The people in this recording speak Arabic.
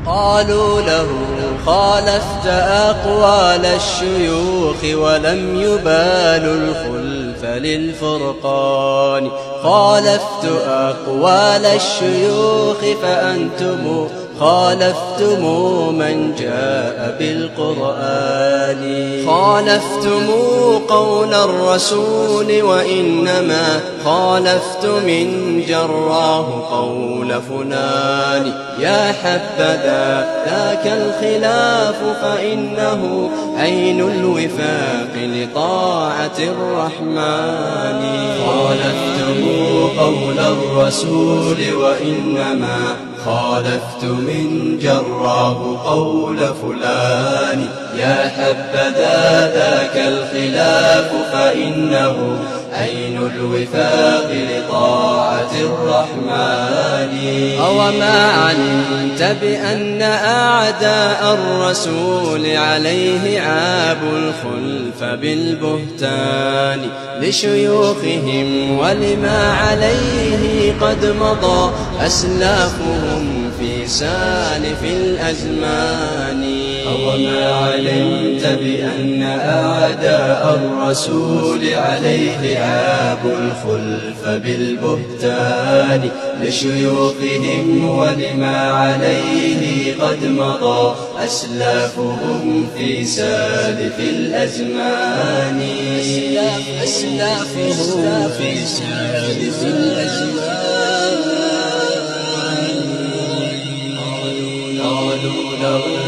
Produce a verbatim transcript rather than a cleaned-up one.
قالوا له خالفت أقوال الشيوخ ولم يبالوا الخلف للفرقان. خالفت أقوال الشيوخ فأنتم خالفتم من جاء بالقرآن. خالفتم قول الرسول وإنما خالفت من جراه قول فلان. يا حبذا ذاك الخلاف فإنه عين الوفاق لطاعة الرحمن. خالفتم قول الرسول وإنما خالفت من جراه قول فلان. يا حبذا ذاك الخلاف فإنه عين الوفاق لطاعة الرحمن. أوما علمت بأن أعداء الرسول عليه عابوا الخلف بالبهتان لشيوخهم ولما عليه قد مضى أسلافهم في سالف الأزمان. أوما علمت بأن أعداء الرسول عليه عابوا الخلف بالبهتان لشيوخهم ولما عليه قد مضى أسلافهم في سالف الأزمان. أسلافهم في سالف الأزمان. قالوا له